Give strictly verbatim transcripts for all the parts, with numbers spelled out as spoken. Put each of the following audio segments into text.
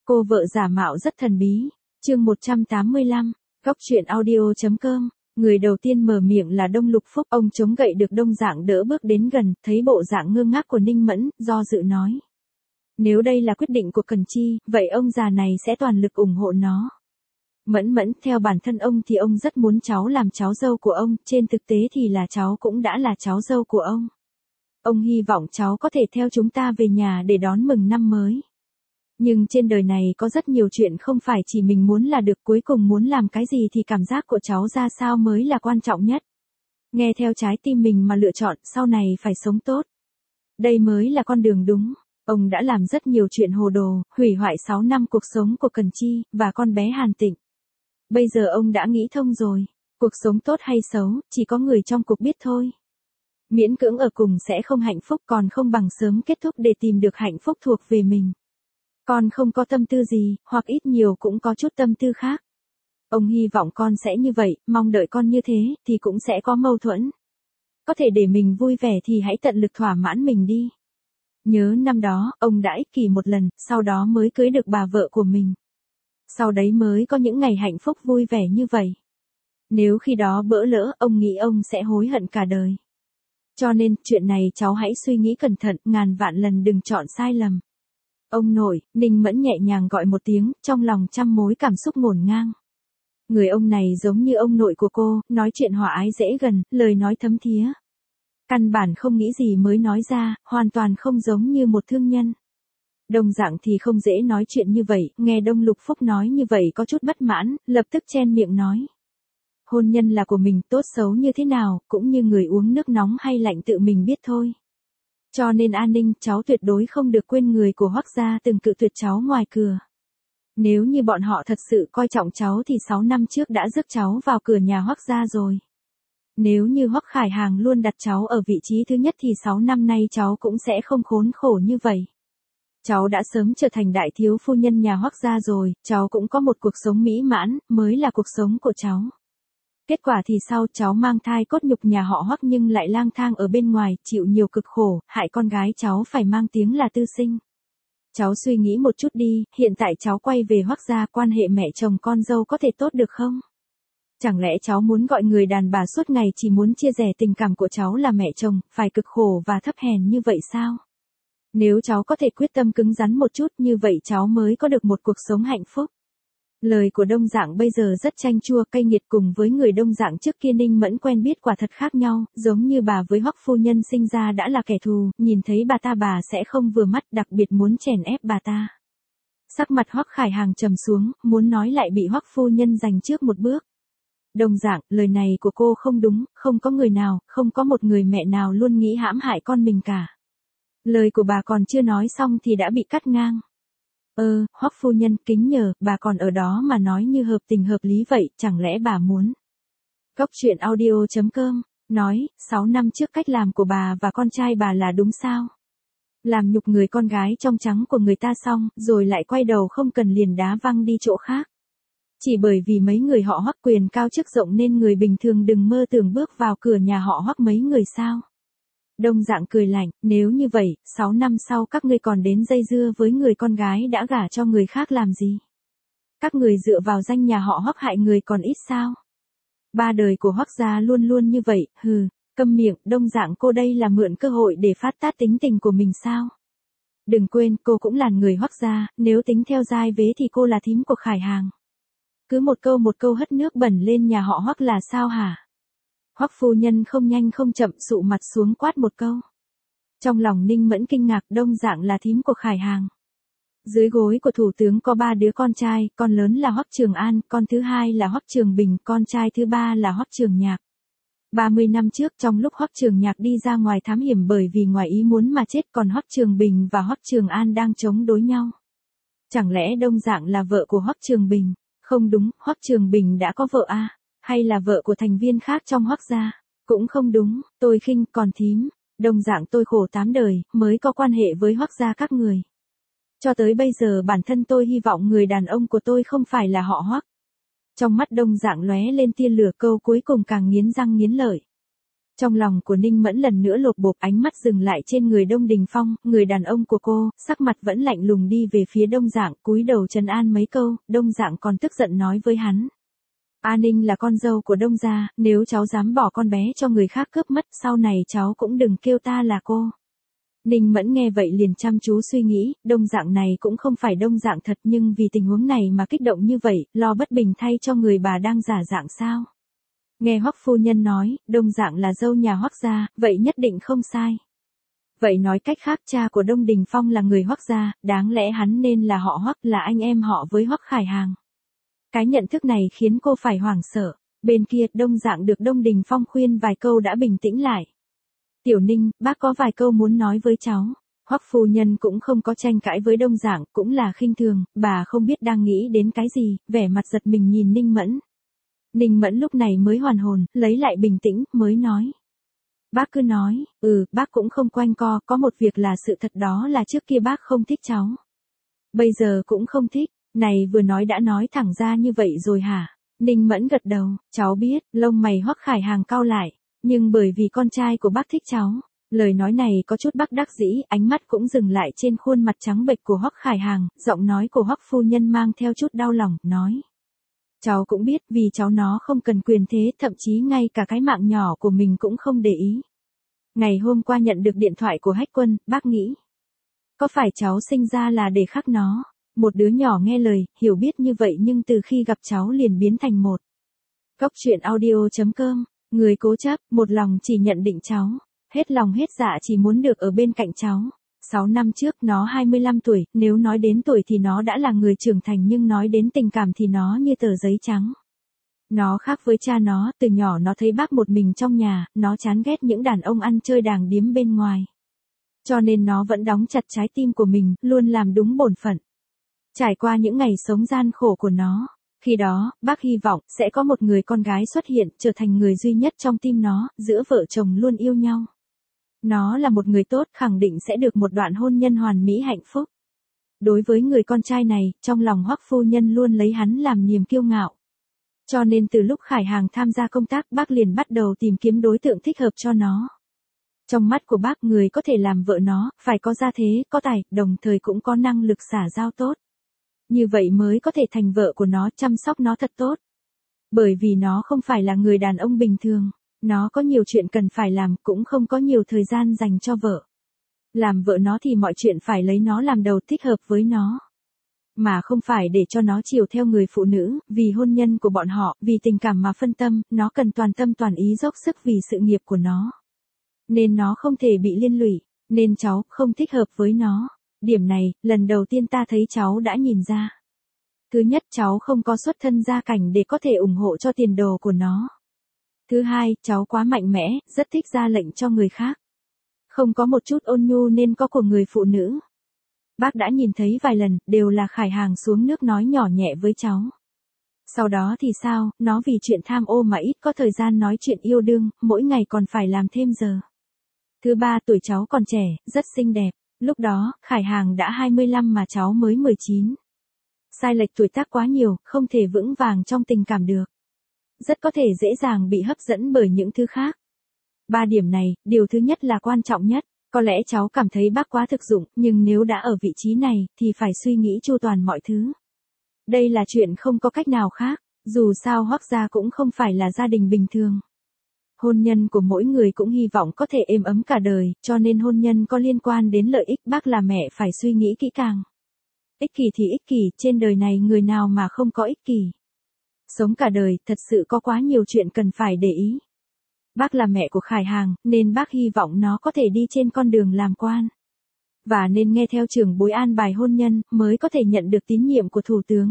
Cô vợ giả mạo rất thần bí. Chương một trăm tám mươi lăm, Góc truyện audio.com. Người đầu tiên mở miệng là Đông Lục Phúc, ông chống gậy được Đông Dạng đỡ bước đến gần, thấy bộ dạng ngơ ngác của Ninh Mẫn, do dự nói. Nếu đây là quyết định của Cần Chi, vậy ông già này sẽ toàn lực ủng hộ nó. Mẫn Mẫn, theo bản thân ông thì ông rất muốn cháu làm cháu dâu của ông, trên thực tế thì là cháu cũng đã là cháu dâu của ông. Ông hy vọng cháu có thể theo chúng ta về nhà để đón mừng năm mới. Nhưng trên đời này có rất nhiều chuyện không phải chỉ mình muốn là được, cuối cùng muốn làm cái gì thì cảm giác của cháu ra sao mới là quan trọng nhất. Nghe theo trái tim mình mà lựa chọn, sau này phải sống tốt. Đây mới là con đường đúng. Ông đã làm rất nhiều chuyện hồ đồ, hủy hoại sáu năm cuộc sống của Cần Chi, và con bé Hàn Tịnh. Bây giờ ông đã nghĩ thông rồi. Cuộc sống tốt hay xấu, chỉ có người trong cuộc biết thôi. Miễn cưỡng ở cùng sẽ không hạnh phúc, còn không bằng sớm kết thúc để tìm được hạnh phúc thuộc về mình. Con không có tâm tư gì, hoặc ít nhiều cũng có chút tâm tư khác. Ông hy vọng con sẽ như vậy, mong đợi con như thế, thì cũng sẽ có mâu thuẫn. Có thể để mình vui vẻ thì hãy tận lực thỏa mãn mình đi. Nhớ năm đó, ông đã ích kỷ một lần, sau đó mới cưới được bà vợ của mình. Sau đấy mới có những ngày hạnh phúc vui vẻ như vậy. Nếu khi đó bỡ lỡ, ông nghĩ ông sẽ hối hận cả đời. Cho nên, chuyện này cháu hãy suy nghĩ cẩn thận, ngàn vạn lần đừng chọn sai lầm. Ông nội, Ninh Mẫn nhẹ nhàng gọi một tiếng, trong lòng trăm mối cảm xúc ngổn ngang. Người ông này giống như ông nội của cô, nói chuyện hòa ái dễ gần, lời nói thấm thía. Căn bản không nghĩ gì mới nói ra, hoàn toàn không giống như một thương nhân. Đông Dạng thì không dễ nói chuyện như vậy, nghe Đông Lục Phúc nói như vậy có chút bất mãn, lập tức chen miệng nói. Hôn nhân là của mình, tốt xấu như thế nào, cũng như người uống nước nóng hay lạnh tự mình biết thôi. Cho nên An Ninh, cháu tuyệt đối không được quên người của Hoắc gia từng cự tuyệt cháu ngoài cửa. Nếu như bọn họ thật sự coi trọng cháu thì sáu năm trước đã rước cháu vào cửa nhà Hoắc gia rồi. Nếu như Hoắc Khải Hàng luôn đặt cháu ở vị trí thứ nhất thì sáu năm nay cháu cũng sẽ không khốn khổ như vậy. Cháu đã sớm trở thành đại thiếu phu nhân nhà Hoắc gia rồi, cháu cũng có một cuộc sống mỹ mãn, mới là cuộc sống của cháu. Kết quả thì sau, cháu mang thai cốt nhục nhà họ Hoắc nhưng lại lang thang ở bên ngoài, chịu nhiều cực khổ, hại con gái cháu phải mang tiếng là tư sinh. Cháu suy nghĩ một chút đi, hiện tại cháu quay về Hoắc gia, quan hệ mẹ chồng con dâu có thể tốt được không? Chẳng lẽ cháu muốn gọi người đàn bà suốt ngày chỉ muốn chia rẽ tình cảm của cháu là mẹ chồng, phải cực khổ và thấp hèn như vậy sao? Nếu cháu có thể quyết tâm cứng rắn một chút như vậy cháu mới có được một cuộc sống hạnh phúc. Lời của Đông Dạng bây giờ rất chanh chua cay nghiệt, cùng với người Đông Dạng trước kia Ninh Mẫn quen biết quả thật khác nhau, giống như bà với Hoắc phu nhân sinh ra đã là kẻ thù, nhìn thấy bà ta bà sẽ không vừa mắt, đặc biệt muốn chèn ép bà ta. Sắc mặt Hoắc Khải Hàng trầm xuống, muốn nói lại bị Hoắc phu nhân giành trước một bước. Đông Dạng, lời này của cô không đúng, không có người nào, không có một người mẹ nào luôn nghĩ hãm hại con mình cả. Lời của bà còn chưa nói xong thì đã bị cắt ngang. Ơ, Hoắc phu nhân, kính nhờ, bà còn ở đó mà nói như hợp tình hợp lý vậy, chẳng lẽ bà muốn. Góc truyện audio.com, nói, sáu năm trước cách làm của bà và con trai bà là đúng sao? Làm nhục người con gái trong trắng của người ta xong, rồi lại quay đầu không cần liền đá văng đi chỗ khác. Chỉ bởi vì mấy người họ Hoắc quyền cao chức rộng nên người bình thường đừng mơ tưởng bước vào cửa nhà họ Hoắc mấy người sao? Đông Dạng cười lạnh, nếu như vậy, sáu năm sau các ngươi còn đến dây dưa với người con gái đã gả cho người khác làm gì? Các người dựa vào danh nhà họ Hoắc hại người còn ít sao? Ba đời của Hoắc gia luôn luôn như vậy, hừ, câm miệng, Đông Dạng cô đây là mượn cơ hội để phát tát tính tình của mình sao? Đừng quên, cô cũng là người Hoắc gia, nếu tính theo giai vế thì cô là thím của Khải Hàng. Cứ một câu một câu hất nước bẩn lên nhà họ Hoắc là sao hả? Hoắc phu nhân không nhanh không chậm sụ mặt xuống quát một câu. Trong lòng Ninh Mẫn kinh ngạc, Đông Dạng là thím của Khải Hàng. Dưới gối của thủ tướng có ba đứa con trai, con lớn là Hoắc Trường An, con thứ hai là Hoắc Trường Bình, con trai thứ ba là Hoắc Trường Nhạc. ba mươi năm trước trong lúc Hoắc Trường Nhạc đi ra ngoài thám hiểm bởi vì ngoài ý muốn mà chết, còn Hoắc Trường Bình và Hoắc Trường An đang chống đối nhau. Chẳng lẽ Đông Dạng là vợ của Hoắc Trường Bình? Không đúng, Hoắc Trường Bình đã có vợ à? Hay là vợ của thành viên khác trong Hoắc gia? Cũng không đúng, tôi khinh, còn thím. Đông Dạng tôi khổ tám đời, mới có quan hệ với Hoắc gia các người. Cho tới bây giờ bản thân tôi hy vọng người đàn ông của tôi không phải là họ Hoắc. Trong mắt Đông Dạng lóe lên tia lửa, câu cuối cùng càng nghiến răng nghiến lợi. Trong lòng của Ninh Mẫn lần nữa lột bột, ánh mắt dừng lại trên người Đông Đình Phong, người đàn ông của cô, sắc mặt vẫn lạnh lùng đi về phía Đông Dạng, cúi đầu trấn an mấy câu, Đông Dạng còn tức giận nói với hắn. A Ninh là con dâu của Đông gia, nếu cháu dám bỏ con bé cho người khác cướp mất, sau này cháu cũng đừng kêu ta là cô. Ninh Mẫn nghe vậy liền chăm chú suy nghĩ, Đông Dạng này cũng không phải Đông Dạng thật, nhưng vì tình huống này mà kích động như vậy, lo bất bình thay cho người bà đang giả dạng sao. Nghe Hoắc phu nhân nói, Đông Dạng là dâu nhà Hoắc gia, vậy nhất định không sai. Vậy nói cách khác, cha của Đông Đình Phong là người Hoắc gia, đáng lẽ hắn nên là họ Hoắc, là anh em họ với Hoắc Khải Hàng. Cái nhận thức này khiến cô phải hoảng sợ. Bên kia, Đông Dạng được Đông Đình Phong khuyên vài câu đã bình tĩnh lại. Tiểu Ninh, bác có vài câu muốn nói với cháu. Hoắc phu nhân cũng không có tranh cãi với Đông Dạng, cũng là khinh thường, bà không biết đang nghĩ đến cái gì, vẻ mặt giật mình nhìn Ninh Mẫn. Ninh Mẫn lúc này mới hoàn hồn, lấy lại bình tĩnh, mới nói. Bác cứ nói, ừ, bác cũng không quanh co, có một việc là sự thật, đó là trước kia bác không thích cháu. Bây giờ cũng không thích, này vừa nói đã nói thẳng ra như vậy rồi hả? Ninh Mẫn gật đầu, cháu biết, lông mày Hoắc Khải Hàng cau lại, nhưng bởi vì con trai của bác thích cháu. Lời nói này có chút bất đắc dĩ, ánh mắt cũng dừng lại trên khuôn mặt trắng bệch của Hoắc Khải Hàng, giọng nói của Hoắc phu nhân mang theo chút đau lòng, nói. Cháu cũng biết, vì cháu nó không cần quyền thế, thậm chí ngay cả cái mạng nhỏ của mình cũng không để ý. Ngày hôm qua nhận được điện thoại của Hách Quân, bác nghĩ. Có phải cháu sinh ra là để khắc nó? Một đứa nhỏ nghe lời, hiểu biết như vậy nhưng từ khi gặp cháu liền biến thành một. Cốc truyện audio chấm com, người cố chấp, một lòng chỉ nhận định cháu. Hết lòng hết dạ chỉ muốn được ở bên cạnh cháu. sáu năm trước nó hai mươi lăm tuổi, nếu nói đến tuổi thì nó đã là người trưởng thành, nhưng nói đến tình cảm thì nó như tờ giấy trắng. Nó khác với cha nó, từ nhỏ nó thấy bác một mình trong nhà, nó chán ghét những đàn ông ăn chơi đàng điếm bên ngoài. Cho nên nó vẫn đóng chặt trái tim của mình, luôn làm đúng bổn phận. Trải qua những ngày sống gian khổ của nó, khi đó, bác hy vọng sẽ có một người con gái xuất hiện, trở thành người duy nhất trong tim nó, giữa vợ chồng luôn yêu nhau. Nó là một người tốt, khẳng định sẽ được một đoạn hôn nhân hoàn mỹ hạnh phúc. Đối với người con trai này, trong lòng Hoắc phu nhân luôn lấy hắn làm niềm kiêu ngạo. Cho nên từ lúc Khải Hàng tham gia công tác, bác liền bắt đầu tìm kiếm đối tượng thích hợp cho nó. Trong mắt của bác, người có thể làm vợ nó, phải có gia thế, có tài, đồng thời cũng có năng lực xã giao tốt. Như vậy mới có thể thành vợ của nó, chăm sóc nó thật tốt. Bởi vì nó không phải là người đàn ông bình thường. Nó có nhiều chuyện cần phải làm, cũng không có nhiều thời gian dành cho vợ. Làm vợ nó thì mọi chuyện phải lấy nó làm đầu, thích hợp với nó. Mà không phải để cho nó chiều theo người phụ nữ, vì hôn nhân của bọn họ, vì tình cảm mà phân tâm, nó cần toàn tâm toàn ý dốc sức vì sự nghiệp của nó. Nên nó không thể bị liên lụy, nên cháu không thích hợp với nó. Điểm này, lần đầu tiên ta thấy cháu đã nhìn ra. Thứ nhất, cháu không có xuất thân gia cảnh để có thể ủng hộ cho tiền đồ của nó. Thứ hai, cháu quá mạnh mẽ, rất thích ra lệnh cho người khác. Không có một chút ôn nhu nên có của người phụ nữ. Bác đã nhìn thấy vài lần, đều là Khải Hàng xuống nước nói nhỏ nhẹ với cháu. Sau đó thì sao, nó vì chuyện tham ô mà ít có thời gian nói chuyện yêu đương, mỗi ngày còn phải làm thêm giờ. Thứ ba, tuổi cháu còn trẻ, rất xinh đẹp. Lúc đó, Khải Hàng đã hai mươi lăm mà cháu mới mười chín. Sai lệch tuổi tác quá nhiều, không thể vững vàng trong tình cảm được. Rất có thể dễ dàng bị hấp dẫn bởi những thứ khác. Ba điểm này, điều thứ nhất là quan trọng nhất. Có lẽ cháu cảm thấy bác quá thực dụng, nhưng nếu đã ở vị trí này, thì phải suy nghĩ chu toàn mọi thứ. Đây là chuyện không có cách nào khác, dù sao Hoắc gia cũng không phải là gia đình bình thường. Hôn nhân của mỗi người cũng hy vọng có thể êm ấm cả đời, cho nên hôn nhân có liên quan đến lợi ích, bác là mẹ phải suy nghĩ kỹ càng. Ích kỷ thì ích kỷ, trên đời này người nào mà không có ích kỷ. Sống cả đời, thật sự có quá nhiều chuyện cần phải để ý. Bác là mẹ của Khải Hàng, nên bác hy vọng nó có thể đi trên con đường làm quan. Và nên nghe theo trưởng bối an bài hôn nhân, mới có thể nhận được tín nhiệm của thủ tướng.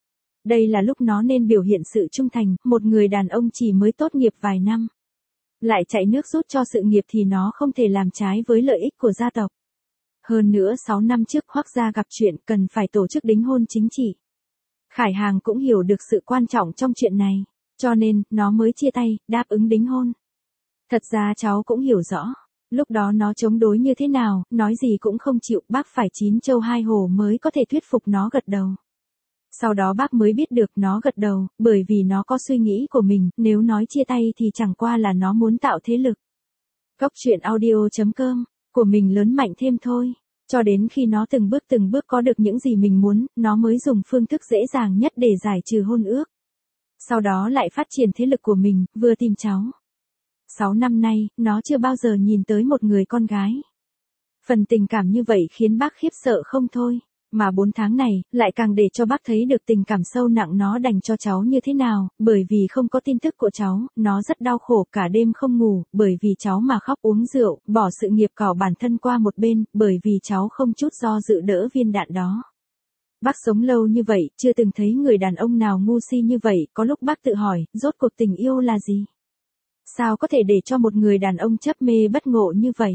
Đây là lúc nó nên biểu hiện sự trung thành, một người đàn ông chỉ mới tốt nghiệp vài năm. Lại chạy nước rút cho sự nghiệp thì nó không thể làm trái với lợi ích của gia tộc. Hơn nữa sáu năm trước Hoắc gia gặp chuyện cần phải tổ chức đính hôn chính trị. Khải Hàng cũng hiểu được sự quan trọng trong chuyện này, cho nên, nó mới chia tay, đáp ứng đính hôn. Thật ra cháu cũng hiểu rõ, lúc đó nó chống đối như thế nào, nói gì cũng không chịu, bác phải chín châu hai hồ mới có thể thuyết phục nó gật đầu. Sau đó bác mới biết được nó gật đầu, bởi vì nó có suy nghĩ của mình, nếu nói chia tay thì chẳng qua là nó muốn tạo thế lực. Cóc truyện audio chấm com, của mình lớn mạnh thêm thôi. Cho đến khi nó từng bước từng bước có được những gì mình muốn, nó mới dùng phương thức dễ dàng nhất để giải trừ hôn ước. Sau đó lại phát triển thế lực của mình, vừa tìm cháu. Sáu năm nay, nó chưa bao giờ nhìn tới một người con gái. Phần tình cảm như vậy khiến bác khiếp sợ không thôi. Mà bốn tháng này, lại càng để cho bác thấy được tình cảm sâu nặng nó dành cho cháu như thế nào, bởi vì không có tin tức của cháu, nó rất đau khổ cả đêm không ngủ, bởi vì cháu mà khóc uống rượu, bỏ sự nghiệp cỏ bản thân qua một bên, bởi vì cháu không chút do dự đỡ viên đạn đó. Bác sống lâu như vậy, chưa từng thấy người đàn ông nào ngu si như vậy, có lúc bác tự hỏi, rốt cuộc tình yêu là gì? Sao có thể để cho một người đàn ông chấp mê bất ngộ như vậy?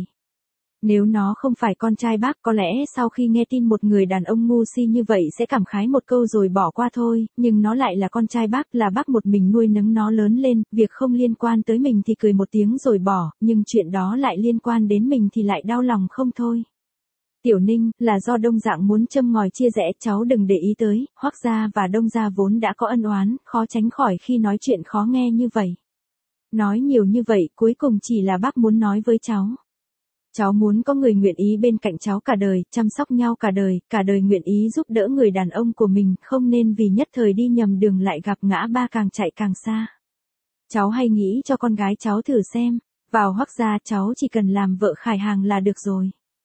Nếu nó không phải con trai bác có lẽ sau khi nghe tin một người đàn ông ngu si như vậy sẽ cảm khái một câu rồi bỏ qua thôi, nhưng nó lại là con trai bác, là bác một mình nuôi nấng nó lớn lên, việc không liên quan tới mình thì cười một tiếng rồi bỏ, nhưng chuyện đó lại liên quan đến mình thì lại đau lòng không thôi. Tiểu Ninh, là do Đông Dạng muốn châm ngòi chia rẽ, cháu đừng để ý tới, Hoắc gia và Đông gia vốn đã có ân oán, khó tránh khỏi khi nói chuyện khó nghe như vậy. Nói nhiều như vậy cuối cùng chỉ là bác muốn nói với cháu. Cháu muốn có người nguyện ý bên cạnh cháu cả đời, chăm sóc nhau cả đời, cả đời nguyện ý giúp đỡ người đàn ông của mình, không nên vì nhất thời đi nhầm đường lại gặp ngã ba càng chạy càng xa. Cháu hay nghĩ cho con gái cháu thử xem, vào Hoắc gia cháu chỉ cần làm vợ Khải Hàng là được rồi.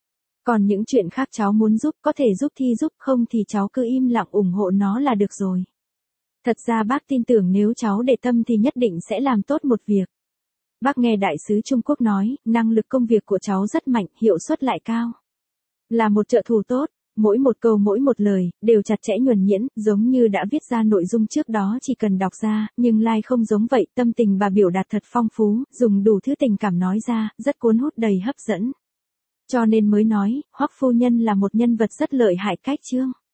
Còn những chuyện khác cháu muốn giúp, có thể giúp thì giúp, không thì cháu cứ im lặng ủng hộ nó là được rồi. Thật ra bác tin tưởng nếu cháu để tâm thì nhất định sẽ làm tốt một việc. Bác nghe đại sứ Trung Quốc nói, năng lực công việc của cháu rất mạnh, hiệu suất lại cao. Là một trợ thủ tốt, mỗi một câu mỗi một lời, đều chặt chẽ nhuần nhuyễn, giống như đã viết ra nội dung trước đó chỉ cần đọc ra, nhưng Lai không giống vậy, tâm tình bà biểu đạt thật phong phú, dùng đủ thứ tình cảm nói ra, rất cuốn hút đầy hấp dẫn. Cho nên mới nói, Hoắc phu nhân là một nhân vật rất lợi hại cách chương.